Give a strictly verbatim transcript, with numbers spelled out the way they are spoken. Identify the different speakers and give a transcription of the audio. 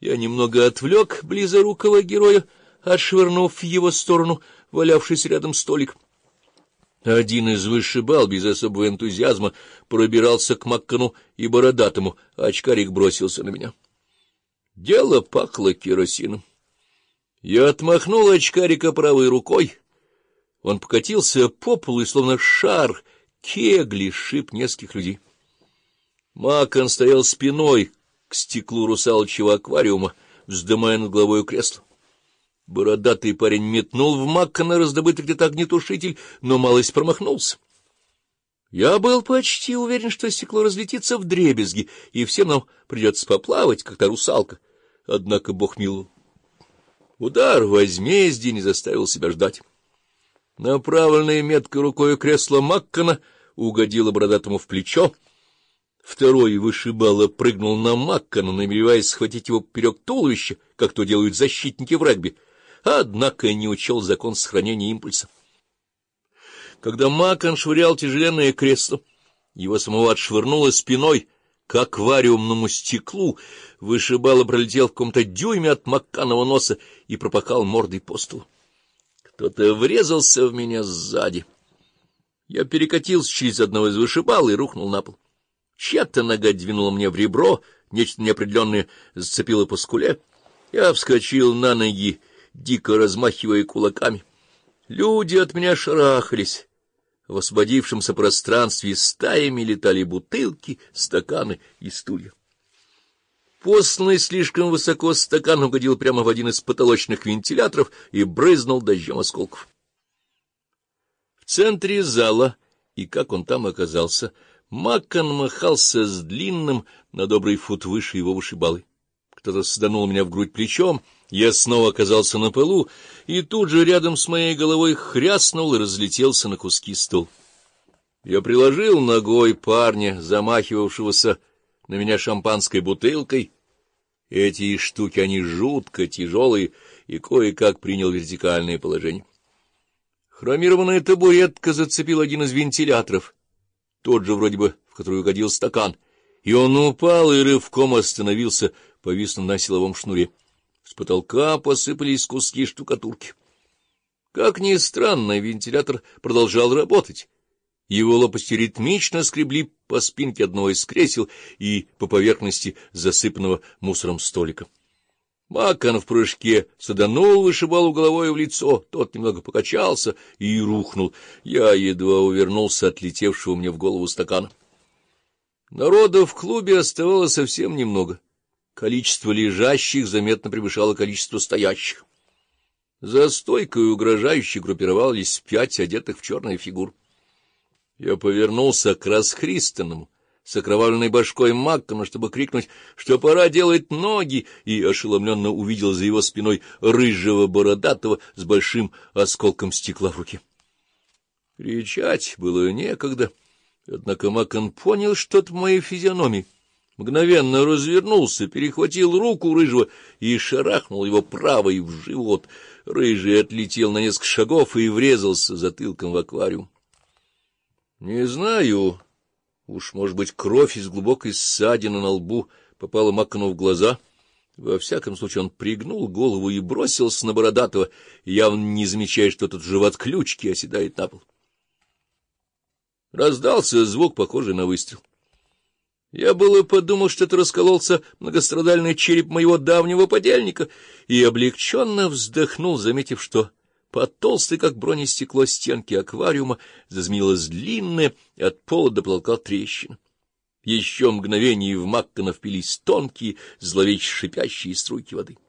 Speaker 1: Я немного отвлек близорукого героя, отшвырнув в его сторону валявшийся рядом столик. Один из вышибал без особого энтузиазма пробирался к Маккану и Бородатому, а очкарик бросился на меня. Дело пахло керосином. Я отмахнул очкарика правой рукой. Он покатился по полу и, словно шар, кегли сшиб нескольких людей. Маккан стоял спиной к стеклу русалочьего аквариума, вздымая над головой кресло. Бородатый парень метнул в Маккана раздобытый где-то огнетушитель, но малость промахнулся. Я был почти уверен, что стекло разлетится вдребезги, и всем нам придется поплавать, как та русалка. Однако Бог миловал. Удар возмездия не заставил себя ждать. Направленная меткой рукой кресло Маккана угодило Бородатому в плечо. Второй вышибало прыгнул на Маккана, намереваясь схватить его поперек туловища, как то делают защитники в регби, однако не учел закон сохранения импульса. Когда Маккан швырял тяжеленное кресло, его самого отшвырнуло спиной к аквариумному стеклу, вышибало пролетел в каком-то дюйме от Макканова носа и пропахал мордой по столу. Кто-то врезался в меня сзади. Я перекатился через одного из вышибал и рухнул на пол. Чья-то нога двинула мне в ребро, нечто неопределенное зацепило по скуле. Я вскочил на ноги, дико размахивая кулаками. Люди от меня шарахались. В освободившемся пространстве стаями летали бутылки, стаканы и стулья. Посланный слишком высоко стакан угодил прямо в один из потолочных вентиляторов и брызнул дождем осколков. В центре зала, и как он там оказался, Маккан махался с длинным на добрый фут выше его вышибалы. Кто-то саданул меня в грудь плечом, я снова оказался на полу, и тут же рядом с моей головой хряснул и разлетелся на куски стол. Я приложил ногой парня, замахивавшегося на меня шампанской бутылкой. Эти штуки, они жутко тяжелые, и кое-как принял вертикальное положение. Хромированная табуретка зацепил один из вентиляторов, тот же вроде бы, в который угодил стакан, и он упал и рывком остановился, повиснув на силовом шнуре. С потолка посыпались куски штукатурки. Как ни странно, вентилятор продолжал работать. Его лопасти ритмично скребли по спинке одного из кресел и по поверхности засыпанного мусором столика. Маккан в прыжке саданул вышибалу головой в лицо, тот немного покачался и рухнул. Я едва увернулся от летевшего мне в голову стакана. Народа в клубе оставалось совсем немного. Количество лежащих заметно превышало количество стоящих. За стойкой угрожающе группировались пять одетых в черные фигур. Я повернулся к расхристанному, с окровавленной башкой Маккану, чтобы крикнуть, что пора делать ноги, и ошеломленно увидел за его спиной рыжего бородатого с большим осколком стекла в руке. Кричать было некогда, однако Маккан понял что-то в моей физиономии. Мгновенно развернулся, перехватил руку рыжего и шарахнул его правой в живот. Рыжий отлетел на несколько шагов и врезался затылком в аквариум. Не знаю, уж, может быть, кровь из глубокой ссадины на лбу попала Маккану в глаза. Во всяком случае, он пригнул голову и бросился на Бородатого, явно не замечая, что тот живот ключки оседает на пол. Раздался звук, похожий на выстрел. Я было подумал, что это раскололся многострадальный череп моего давнего подельника, и облегченно вздохнул, заметив, что под толстой, как бронестекло, стенки аквариума зазмеилась длинная от пола до потолка трещина. Еще мгновение, и в Маккана впились тонкие, зловеще шипящие струйки воды.